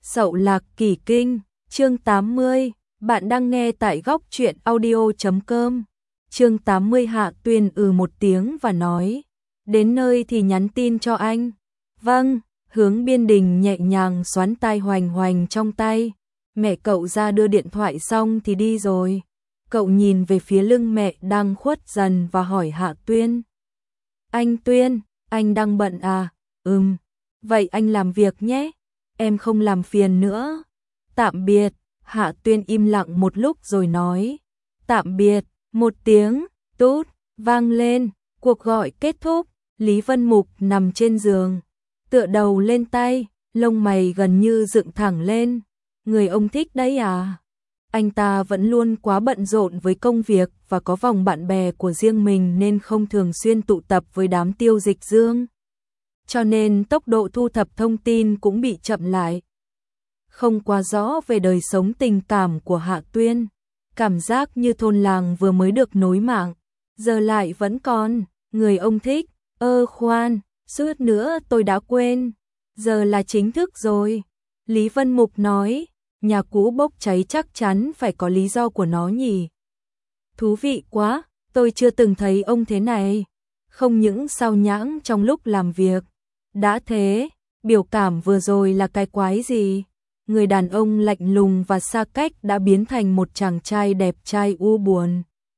Sậu Lạc Kỳ Kinh, chương 80, bạn đang nghe tại góc truyện audio.com. Chương 80 Hạ Tuyên một tiếng và nói, đến nơi thì nhắn tin cho anh. Vâng, Hướng Biên Đình nhẹ nhàng xoắn tai hoành hoành trong tay. Mẹ cậu ra đưa điện thoại xong thì đi rồi. Cậu nhìn về phía lưng mẹ đang khuất dần và hỏi Hạ Tuyên. Anh Tuyên, anh đang bận à? Vậy anh làm việc nhé. Em không làm phiền nữa. Tạm biệt. Hạ Tuyên im lặng một lúc rồi nói. Tạm biệt. Một tiếng tút vang lên. Cuộc gọi kết thúc. Lý Vân Mục nằm trên giường, tựa đầu lên tay, lông mày gần như dựng thẳng lên. Người ông thích đấy à? Anh ta vẫn luôn quá bận rộn với công việc và có vòng bạn bè của riêng mình nên không thường xuyên tụ tập với đám Tiêu Dịch Dương. Cho nên tốc độ thu thập thông tin cũng bị chậm lại. Không quá rõ về đời sống tình cảm của Hạ Tuyên. Cảm giác như thôn làng vừa mới được nối mạng, giờ lại vẫn còn. Người ông thích. Khoan, suýt nữa tôi đã quên. Giờ là chính thức rồi. Lý Vân Mục nói. Nhà cũ bốc cháy chắc chắn phải có lý do của nó nhỉ. Thú vị quá, tôi chưa từng thấy ông thế này. Không những sao nhãng trong lúc làm việc. Đã thế, biểu cảm vừa rồi là cái quái gì? Người đàn ông lạnh lùng và xa cách đã biến thành một chàng trai đẹp trai u buồn.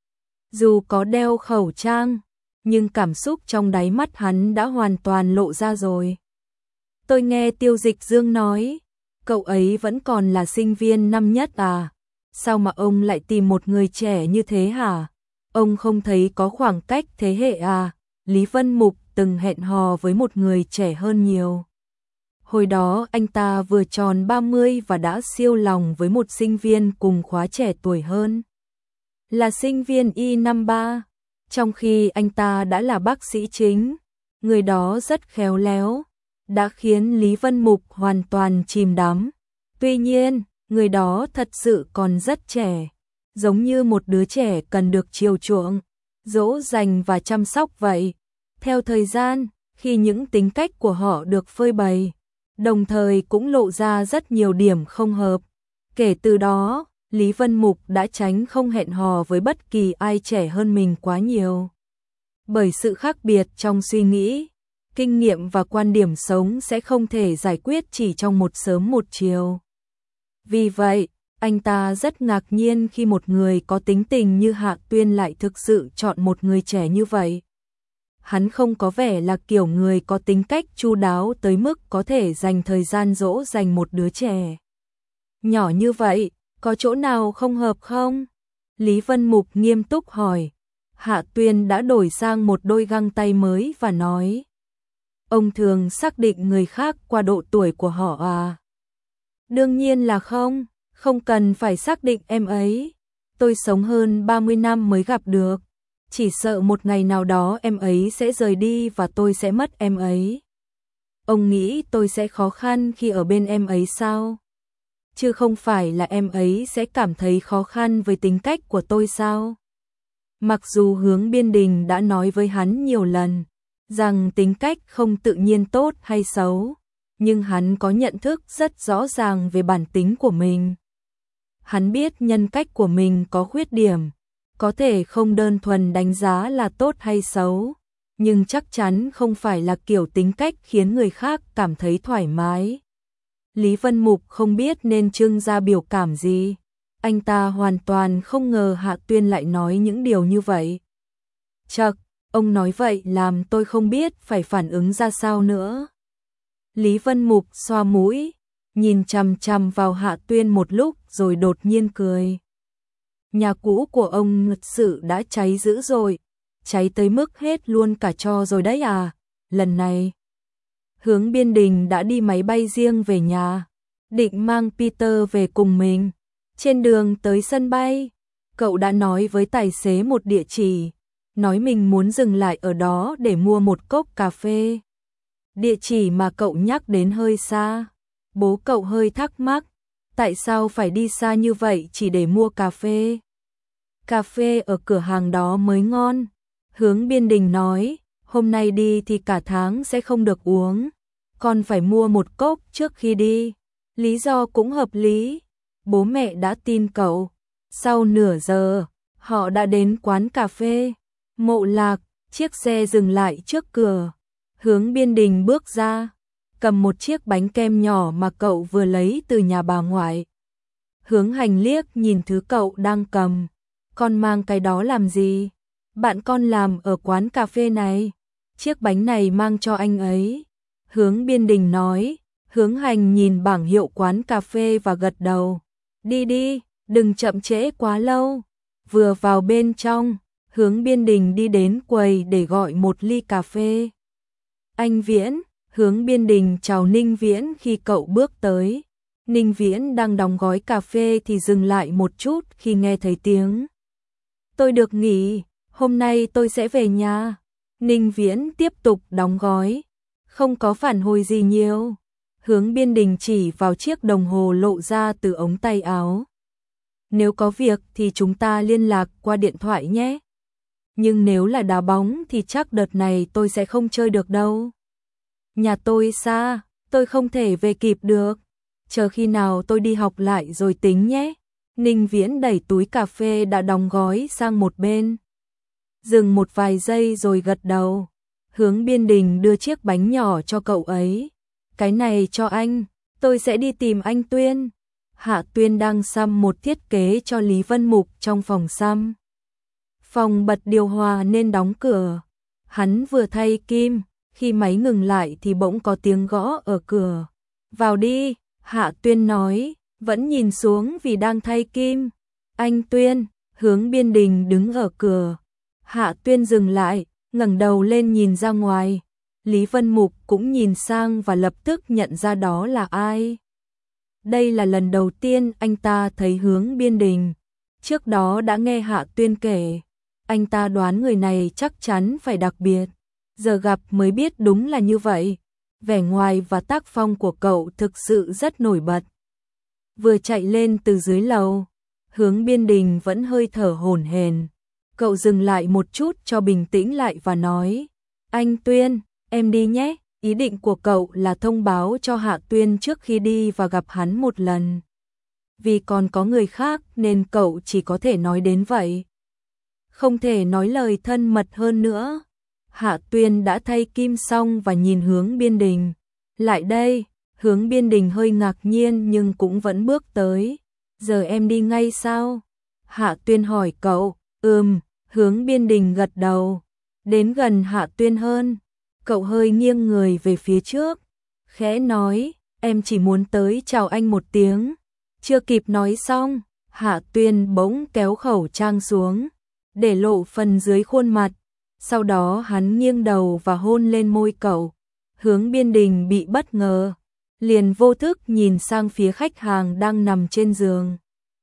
Dù có đeo khẩu trang, nhưng cảm xúc trong đáy mắt hắn đã hoàn toàn lộ ra rồi. Tôi nghe Tiêu Dịch Dương nói, cậu ấy vẫn còn là sinh viên năm nhất à? Sao mà ông lại tìm một người trẻ như thế hả? Ông không thấy có khoảng cách thế hệ à? Lý Vân Mục từng hẹn hò với một người trẻ hơn nhiều. Hồi đó anh ta vừa tròn 30 và đã siêu lòng với một sinh viên cùng khóa trẻ tuổi hơn. Là sinh viên Y năm 3, trong khi anh ta đã là bác sĩ chính. Người đó rất khéo léo, đã khiến Lý Vân Mục hoàn toàn chìm đắm. Tuy nhiên, người đó thật sự còn rất trẻ, giống như một đứa trẻ cần được chiều chuộng, dỗ dành và chăm sóc vậy. Theo thời gian, khi những tính cách của họ được phơi bày, đồng thời cũng lộ ra rất nhiều điểm không hợp. Kể từ đó, Lý Vân Mục đã tránh không hẹn hò với bất kỳ ai trẻ hơn mình quá nhiều. Bởi sự khác biệt trong suy nghĩ, kinh nghiệm và quan điểm sống sẽ không thể giải quyết chỉ trong một sớm một chiều. Vì vậy, anh ta rất ngạc nhiên khi một người có tính tình như Hạ Tuyên lại thực sự chọn một người trẻ như vậy. Hắn không có vẻ là kiểu người có tính cách chu đáo tới mức có thể dành thời gian dỗ dành một đứa trẻ nhỏ như vậy. Có chỗ nào không hợp không? Lý Vân Mục nghiêm túc hỏi. Hạ Tuyên đã đổi sang một đôi găng tay mới và nói. Ông thường xác định người khác qua độ tuổi của họ à? Đương nhiên là không, không cần phải xác định em ấy. Tôi sống hơn 30 năm mới gặp được. Chỉ sợ một ngày nào đó em ấy sẽ rời đi và tôi sẽ mất em ấy. Ông nghĩ tôi sẽ khó khăn khi ở bên em ấy sao? Chứ không phải là em ấy sẽ cảm thấy khó khăn với tính cách của tôi sao? Mặc dù Hướng Biên Đình đã nói với hắn nhiều lần rằng tính cách không tự nhiên tốt hay xấu, nhưng hắn có nhận thức rất rõ ràng về bản tính của mình. Hắn biết nhân cách của mình có khuyết điểm, có thể không đơn thuần đánh giá là tốt hay xấu, nhưng chắc chắn không phải là kiểu tính cách khiến người khác cảm thấy thoải mái. Lý Vân Mục không biết nên trưng ra biểu cảm gì. Anh ta hoàn toàn không ngờ Hạ Tuyên lại nói những điều như vậy. Chậc, ông nói vậy làm tôi không biết phải phản ứng ra sao nữa. Lý Vân Mục xoa mũi, nhìn chằm chằm vào Hạ Tuyên một lúc rồi đột nhiên cười. Nhà cũ của ông thật sự đã cháy dữ rồi, cháy tới mức hết luôn cả tro rồi đấy à? Lần này Hướng Biên Đình đã đi máy bay riêng về nhà, định mang Peter về cùng mình. Trên đường tới sân bay, cậu đã nói với tài xế một địa chỉ, nói mình muốn dừng lại ở đó để mua một cốc cà phê. Địa chỉ mà cậu nhắc đến hơi xa. Bố cậu hơi thắc mắc, tại sao phải đi xa như vậy chỉ để mua cà phê? Cà phê ở cửa hàng đó mới ngon. Hướng Biên Đình nói, hôm nay đi thì cả tháng sẽ không được uống. Con phải mua một cốc trước khi đi. Lý do cũng hợp lý, bố mẹ đã tin cậu. Sau nửa giờ, họ đã đến quán cà phê. Mộ Lạc, chiếc xe dừng lại trước cửa. Hướng Biên Đình bước ra, cầm một chiếc bánh kem nhỏ mà cậu vừa lấy từ nhà bà ngoại. Hướng Hành liếc nhìn thứ cậu đang cầm. Con mang cái đó làm gì? Bạn con làm ở quán cà phê này. Chiếc bánh này mang cho anh ấy. Hướng Biên Đình nói. Hướng Hành nhìn bảng hiệu quán cà phê và gật đầu. Đi đi, đừng chậm trễ quá lâu. Vừa vào bên trong, Hướng Biên Đình đi đến quầy để gọi một ly cà phê. Anh Viễn, Hướng Biên Đình chào Ninh Viễn khi cậu bước tới. Ninh Viễn đang đóng gói cà phê thì dừng lại một chút khi nghe thấy tiếng. Tôi được nghỉ, hôm nay tôi sẽ về nhà. Ninh Viễn tiếp tục đóng gói, không có phản hồi gì nhiều. Hướng Biên Đình chỉ vào chiếc đồng hồ lộ ra từ ống tay áo. Nếu có việc thì chúng ta liên lạc qua điện thoại nhé. Nhưng nếu là đá bóng thì chắc đợt này tôi sẽ không chơi được đâu. Nhà tôi xa, tôi không thể về kịp được. Chờ khi nào tôi đi học lại rồi tính nhé. Ninh Viễn đẩy túi cà phê đã đóng gói sang một bên. Dừng một vài giây rồi gật đầu. Hướng Biên Đình đưa chiếc bánh nhỏ cho cậu ấy. Cái này cho anh, tôi sẽ đi tìm anh Tuyên. Hạ Tuyên đang xăm một thiết kế cho Lý Vân Mục trong phòng xăm. Phòng bật điều hòa nên đóng cửa. Hắn vừa thay kim, khi máy ngừng lại thì bỗng có tiếng gõ ở cửa. Vào đi, Hạ Tuyên nói, vẫn nhìn xuống vì đang thay kim. Anh Tuyên, Hướng Biên Đình đứng ở cửa. Hạ Tuyên dừng lại, ngẩng đầu lên nhìn ra ngoài. Lý Vân Mục cũng nhìn sang và lập tức nhận ra đó là ai. Đây là lần đầu tiên anh ta thấy Hướng Biên Đình. Trước đó đã nghe Hạ Tuyên kể. Anh ta đoán người này chắc chắn phải đặc biệt. Giờ gặp mới biết đúng là như vậy. Vẻ ngoài và tác phong của cậu thực sự rất nổi bật. Vừa chạy lên từ dưới lầu, Hướng Biên Đình vẫn hơi thở hổn hển. Cậu dừng lại một chút cho bình tĩnh lại và nói, anh Tuyên, em đi nhé. Ý định của cậu là thông báo cho Hạ Tuyên trước khi đi và gặp hắn một lần. Vì còn có người khác nên cậu chỉ có thể nói đến vậy. Không thể nói lời thân mật hơn nữa. Hạ Tuyên đã thay kim xong và nhìn Hướng Biên Đình. Lại đây, Hướng Biên Đình hơi ngạc nhiên nhưng cũng vẫn bước tới. Giờ em đi ngay sao? Hạ Tuyên hỏi cậu. Hướng Biên Đình gật đầu. Đến gần Hạ Tuyên hơn. Cậu hơi nghiêng người về phía trước. Khẽ nói, em chỉ muốn tới chào anh một tiếng. Chưa kịp nói xong, Hạ Tuyên bỗng kéo khẩu trang xuống, để lộ phần dưới khuôn mặt. Sau đó hắn nghiêng đầu và hôn lên môi cậu. Hướng Biên Đình bị bất ngờ, liền vô thức nhìn sang phía khách hàng đang nằm trên giường.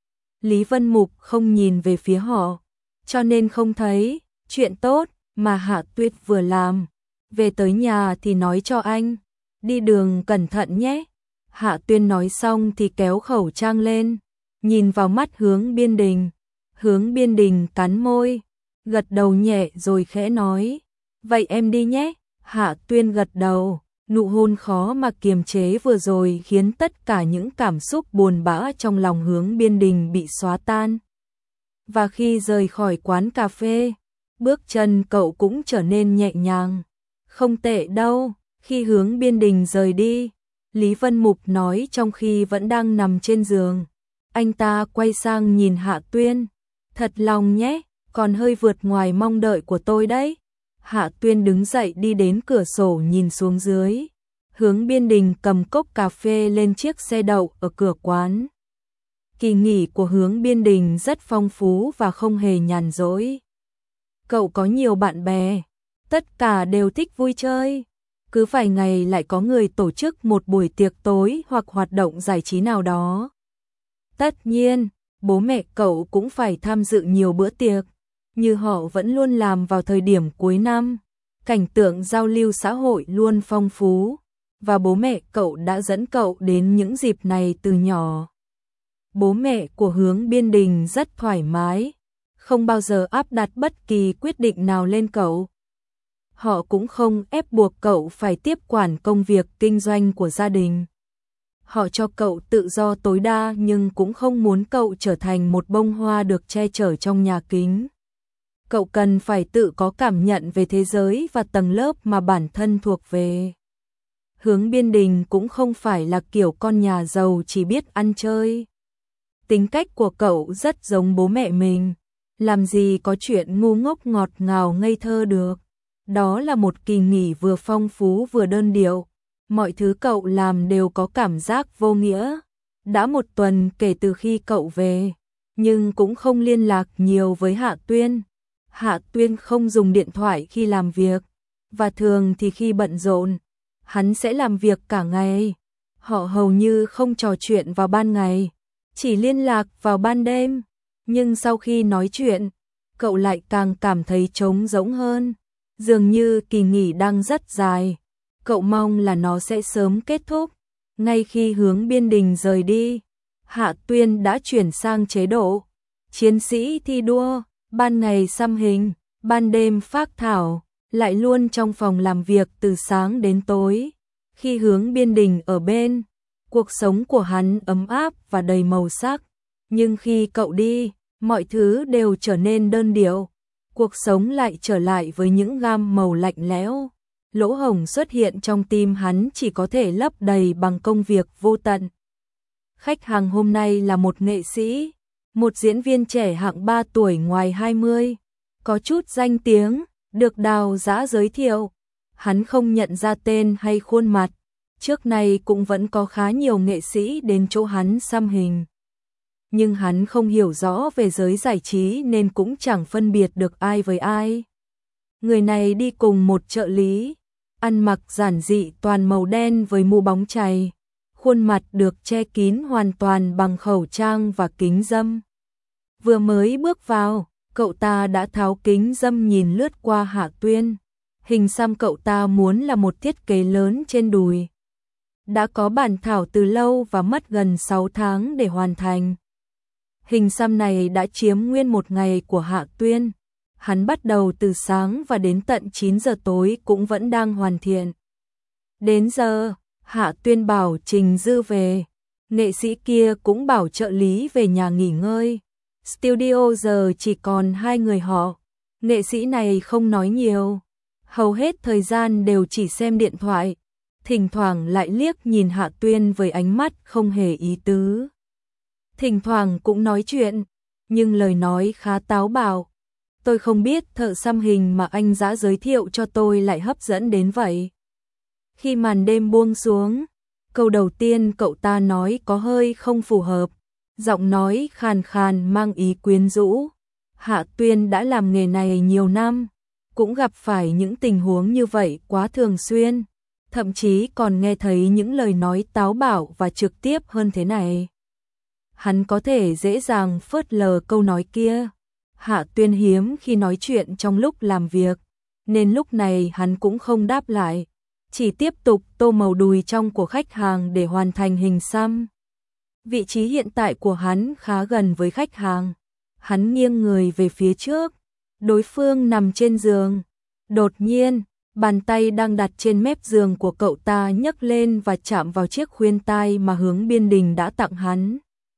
Lý Vân Mục không nhìn về phía họ, cho nên không thấy. Chuyện tốt mà Hạ Tuyết vừa làm. Về tới nhà thì nói cho anh. Đi đường cẩn thận nhé. Hạ Tuyên nói xong thì kéo khẩu trang lên, nhìn vào mắt Hướng Biên Đình. Hướng Biên Đình cắn môi, gật đầu nhẹ rồi khẽ nói, vậy em đi nhé. Hạ Tuyên gật đầu, nụ hôn khó mà kiềm chế vừa rồi khiến tất cả những cảm xúc buồn bã trong lòng Hướng Biên Đình bị xóa tan. Và khi rời khỏi quán cà phê, bước chân cậu cũng trở nên nhẹ nhàng. Không tệ đâu. Khi Hướng Biên Đình rời đi, Lý Vân Mục nói trong khi vẫn đang nằm trên giường. Anh ta quay sang nhìn Hạ Tuyên. Thật lòng nhé, còn hơi vượt ngoài mong đợi của tôi đấy. Hạ Tuyên đứng dậy đi đến cửa sổ nhìn xuống dưới. Hướng Biên Đình cầm cốc cà phê lên chiếc xe đậu ở cửa quán. Kỳ nghỉ của Hướng Biên Đình rất phong phú và không hề nhàn rỗi. Cậu có nhiều bạn bè, tất cả đều thích vui chơi. Cứ vài ngày lại có người tổ chức một buổi tiệc tối hoặc hoạt động giải trí nào đó. Tất nhiên, bố mẹ cậu cũng phải tham dự nhiều bữa tiệc, như họ vẫn luôn làm vào thời điểm cuối năm. Cảnh tượng giao lưu xã hội luôn phong phú, và bố mẹ cậu đã dẫn cậu đến những dịp này từ nhỏ. Bố mẹ của Hướng Biên Đình rất thoải mái, không bao giờ áp đặt bất kỳ quyết định nào lên cậu. Họ cũng không ép buộc cậu phải tiếp quản công việc kinh doanh của gia đình. Họ cho cậu tự do tối đa nhưng cũng không muốn cậu trở thành một bông hoa được che chở trong nhà kính. Cậu cần phải tự có cảm nhận về thế giới và tầng lớp mà bản thân thuộc về. Hướng Biên Đình cũng không phải là kiểu con nhà giàu chỉ biết ăn chơi. Tính cách của cậu rất giống bố mẹ mình, làm gì có chuyện ngu ngốc ngọt ngào ngây thơ được. Đó là một kỳ nghỉ vừa phong phú vừa đơn điệu, mọi thứ cậu làm đều có cảm giác vô nghĩa. Đã một tuần kể từ khi cậu về, nhưng cũng không liên lạc nhiều với Hạ Tuyên. Hạ Tuyên không dùng điện thoại khi làm việc, và thường thì khi bận rộn, hắn sẽ làm việc cả ngày. Họ hầu như không trò chuyện vào ban ngày, chỉ liên lạc vào ban đêm. Nhưng sau khi nói chuyện, cậu lại càng cảm thấy trống rỗng hơn. Dường như kỳ nghỉ đang rất dài, cậu mong là nó sẽ sớm kết thúc. Ngay khi Hướng Biên Đình rời đi, Hạ Tuyên đã chuyển sang chế độ chiến sĩ thi đua, ban ngày xăm hình, ban đêm phác thảo, lại luôn trong phòng làm việc từ sáng đến tối. Khi Hướng Biên Đình ở bên, cuộc sống của hắn ấm áp và đầy màu sắc, nhưng khi cậu đi, mọi thứ đều trở nên đơn điệu. Cuộc sống lại trở lại với những gam màu lạnh lẽo. Lỗ hổng xuất hiện trong tim hắn chỉ có thể lấp đầy bằng công việc vô tận. Khách hàng hôm nay là một nghệ sĩ, một diễn viên trẻ hạng 3 tuổi ngoài 20, có chút danh tiếng, được Đào Dã giới thiệu. Hắn không nhận ra tên hay khuôn mặt, trước này cũng vẫn có khá nhiều nghệ sĩ đến chỗ hắn xăm hình. Nhưng hắn không hiểu rõ về giới giải trí nên cũng chẳng phân biệt được ai với ai. Người này đi cùng một trợ lý, ăn mặc giản dị toàn màu đen với mũ bóng chày, khuôn mặt được che kín hoàn toàn bằng khẩu trang và kính râm. Vừa mới bước vào, cậu ta đã tháo kính râm nhìn lướt qua Hạ Tuyên. Hình xăm cậu ta muốn là một thiết kế lớn trên đùi. Đã có bản thảo từ lâu và mất gần 6 tháng để hoàn thành. Hình xăm này đã chiếm nguyên một ngày của Hạ Tuyên. Hắn bắt đầu từ sáng và đến tận 9 giờ tối cũng vẫn đang hoàn thiện. Đến giờ, Hạ Tuyên bảo Trình Dư về. Nghệ sĩ kia cũng bảo trợ lý về nhà nghỉ ngơi. Studio giờ chỉ còn 2 người họ. Nghệ sĩ này không nói nhiều. Hầu hết thời gian đều chỉ xem điện thoại. Thỉnh thoảng lại liếc nhìn Hạ Tuyên với ánh mắt không hề ý tứ. Thỉnh thoảng cũng nói chuyện, nhưng lời nói khá táo bạo. Tôi không biết thợ xăm hình mà anh Dã giới thiệu cho tôi lại hấp dẫn đến vậy. Khi màn đêm buông xuống, câu đầu tiên cậu ta nói có hơi không phù hợp, giọng nói khàn khàn mang ý quyến rũ. Hạ Tuyên đã làm nghề này nhiều năm, cũng gặp phải những tình huống như vậy quá thường xuyên, thậm chí còn nghe thấy những lời nói táo bạo và trực tiếp hơn thế này. Hắn có thể dễ dàng phớt lờ câu nói kia. Hạ Tuyên hiếm khi nói chuyện trong lúc làm việc, nên lúc này hắn cũng không đáp lại, chỉ tiếp tục tô màu đùi trong của khách hàng để hoàn thành hình xăm. Vị trí hiện tại của hắn khá gần với khách hàng. Hắn nghiêng người về phía trước, đối phương nằm trên giường. Đột nhiên, bàn tay đang đặt trên mép giường của cậu ta nhấc lên và chạm vào chiếc khuyên tai mà Hướng Biên Đình đã tặng hắn.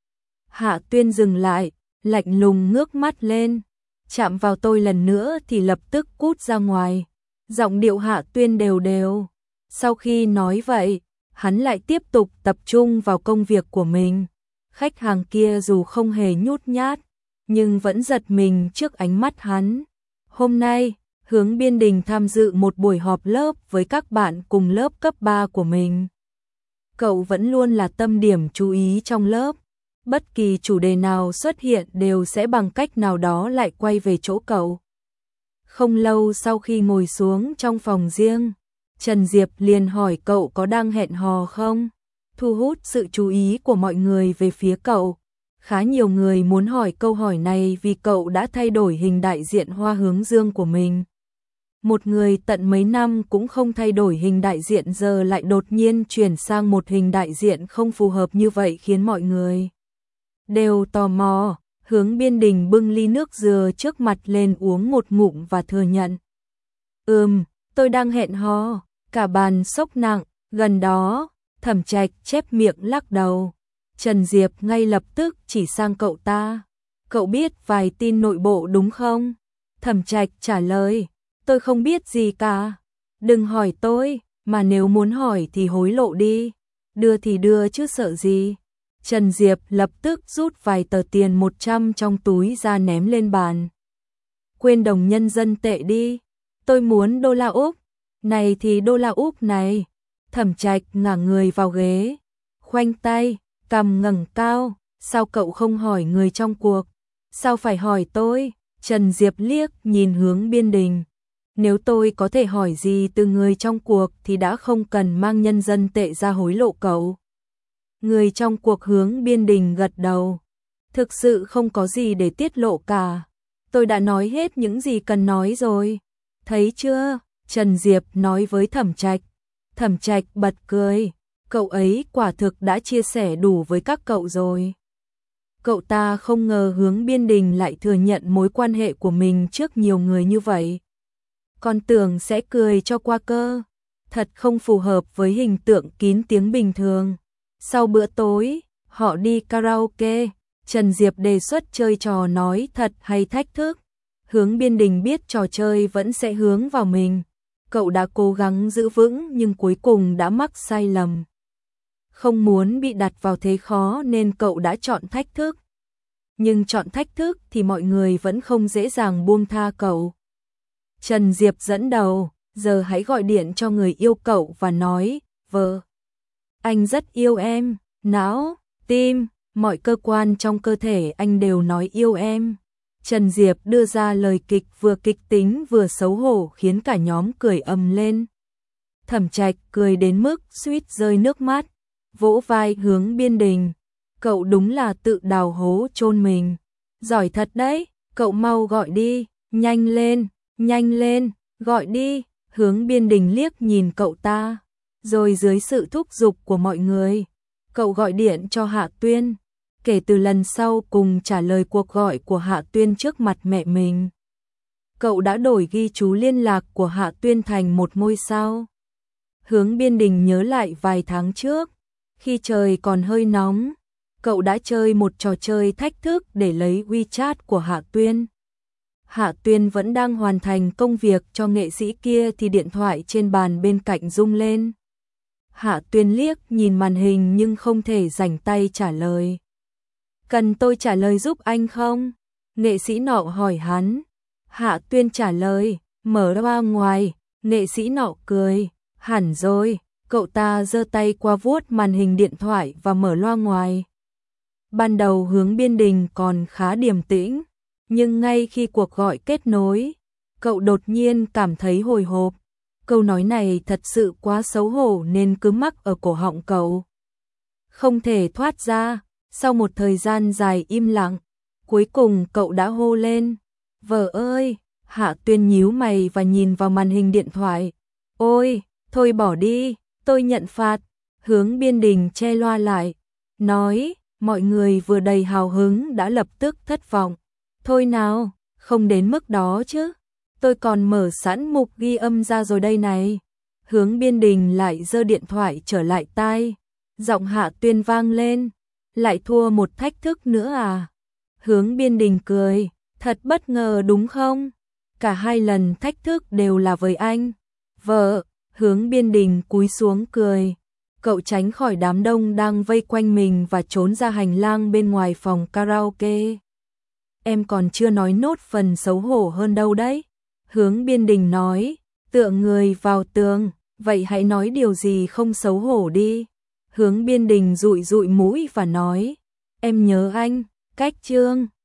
Hạ Tuyên dừng lại, lạnh lùng ngước mắt lên. Chạm vào tôi lần nữa thì lập tức cút ra ngoài. Giọng điệu Hạ Tuyên đều đều. Sau khi nói vậy, hắn lại tiếp tục tập trung vào công việc của mình. Khách hàng kia dù không hề nhút nhát, nhưng vẫn giật mình trước ánh mắt hắn. Hôm nay, Hướng Biên Đình tham dự một buổi họp lớp với các bạn cùng lớp cấp 3 của mình. Cậu vẫn luôn là tâm điểm chú ý trong lớp. Bất kỳ chủ đề nào xuất hiện đều sẽ bằng cách nào đó lại quay về chỗ cậu. Không lâu sau khi ngồi xuống trong phòng riêng, Trần Diệp liền hỏi cậu có đang hẹn hò không, thu hút sự chú ý của mọi người về phía cậu. Khá nhiều người muốn hỏi câu hỏi này vì cậu đã thay đổi hình đại diện Hoa Hướng Dương của mình. Một người tận mấy năm cũng không thay đổi hình đại diện giờ lại đột nhiên chuyển sang một hình đại diện không phù hợp như vậy khiến mọi người đều tò mò. Hướng Biên Đình bưng ly nước dừa trước mặt lên uống một ngụm và thừa nhận. Tôi đang hẹn hò. Cả bàn sốc nặng, gần đó, Thẩm Trạch chép miệng lắc đầu. Trần Diệp ngay lập tức chỉ sang cậu ta. Cậu biết vài tin nội bộ đúng không? Thẩm Trạch trả lời. Tôi không biết gì cả. Đừng hỏi tôi, mà nếu muốn hỏi thì hối lộ đi. Đưa thì đưa chứ sợ gì. Trần Diệp lập tức rút vài tờ tiền 100 trong túi ra ném lên bàn. Quên đồng nhân dân tệ đi. Tôi muốn đô la Úc. Này thì đô la Úc này. Thẩm Trạch ngả người vào ghế. Khoanh tay, cằm ngẩng cao. Sao cậu không hỏi người trong cuộc? Sao phải hỏi tôi? Trần Diệp liếc nhìn Hướng Biên Đình. Nếu tôi có thể hỏi gì từ người trong cuộc thì đã không cần mang nhân dân tệ ra hối lộ cậu. Người trong cuộc Hướng Biên Đình gật đầu. Thực sự không có gì để tiết lộ cả. Tôi đã nói hết những gì cần nói rồi. Thấy chưa? Trần Diệp nói với Thẩm Trạch. Thẩm Trạch bật cười. Cậu ấy quả thực đã chia sẻ đủ với các cậu rồi. Cậu ta không ngờ Hướng Biên Đình lại thừa nhận mối quan hệ của mình trước nhiều người như vậy. Còn tưởng sẽ cười cho qua cơ. Thật không phù hợp với hình tượng kín tiếng bình thường. Sau bữa tối, họ đi karaoke. Trần Diệp đề xuất chơi trò nói thật hay thách thức. Hướng Biên Đình biết trò chơi vẫn sẽ hướng vào mình. Cậu đã cố gắng giữ vững nhưng cuối cùng đã mắc sai lầm. Không muốn bị đặt vào thế khó nên cậu đã chọn thách thức. Nhưng chọn thách thức thì mọi người vẫn không dễ dàng buông tha cậu. Trần Diệp dẫn đầu, giờ hãy gọi điện cho người yêu cậu và nói, vợ. Anh rất yêu em, não, tim, mọi cơ quan trong cơ thể anh đều nói yêu em. Trần Diệp đưa ra lời kịch vừa kịch tính vừa xấu hổ khiến cả nhóm cười ầm lên. Thẩm Trạch cười đến mức suýt rơi nước mắt, vỗ vai Hướng Biên Đình. Cậu đúng là tự đào hố chôn mình. Giỏi thật đấy, cậu mau gọi đi, nhanh lên, gọi đi. Hướng Biên Đình liếc nhìn cậu ta, rồi dưới sự thúc giục của mọi người, cậu gọi điện cho Hạ Tuyên. Kể từ lần sau cùng trả lời cuộc gọi của Hạ Tuyên trước mặt mẹ mình, cậu đã đổi ghi chú liên lạc của Hạ Tuyên thành một ngôi sao. Hướng Biên Đình nhớ lại vài tháng trước, khi trời còn hơi nóng, cậu đã chơi một trò chơi thách thức để lấy WeChat của Hạ Tuyên. Hạ Tuyên vẫn đang hoàn thành công việc cho nghệ sĩ kia thì điện thoại trên bàn bên cạnh rung lên. Hạ Tuyên liếc nhìn màn hình nhưng không thể rảnh tay trả lời. Cần tôi trả lời giúp anh không? Nghệ sĩ nọ hỏi hắn. Hạ Tuyên trả lời, mở ra ngoài. Nghệ sĩ nọ cười, hẳn rồi. Cậu ta giơ tay qua vuốt màn hình điện thoại và mở loa ngoài. Ban đầu Hướng Biên Đình còn khá điềm tĩnh, nhưng ngay khi cuộc gọi kết nối, cậu đột nhiên cảm thấy hồi hộp. Câu nói này thật sự quá xấu hổ nên cứ mắc ở cổ họng cậu. Không thể thoát ra, sau một thời gian dài im lặng, cuối cùng cậu đã hô lên. Vợ ơi! Hạ Tuyên nhíu mày và nhìn vào màn hình điện thoại. Ôi! Thôi bỏ đi, tôi nhận phạt. Hướng Biên Đình che loa lại, nói, mọi người vừa đầy hào hứng đã lập tức thất vọng. Thôi nào, không đến mức đó chứ. Tôi còn mở sẵn mục ghi âm ra rồi đây này. Hướng Biên Đình lại giơ điện thoại trở lại tai. Giọng Hạ Tuyên vang lên. Lại thua một thách thức nữa à? Hướng Biên Đình cười. Thật bất ngờ đúng không? Cả hai lần thách thức đều là với anh. Vợ! Hướng Biên Đình cúi xuống cười. Cậu tránh khỏi đám đông đang vây quanh mình và trốn ra hành lang bên ngoài phòng karaoke. Em còn chưa nói nốt phần xấu hổ hơn đâu đấy. Hướng Biên Đình nói, tựa người vào tường, vậy hãy nói điều gì không xấu hổ đi. Hướng Biên Đình dụi dụi mũi và nói, em nhớ anh, cách chương.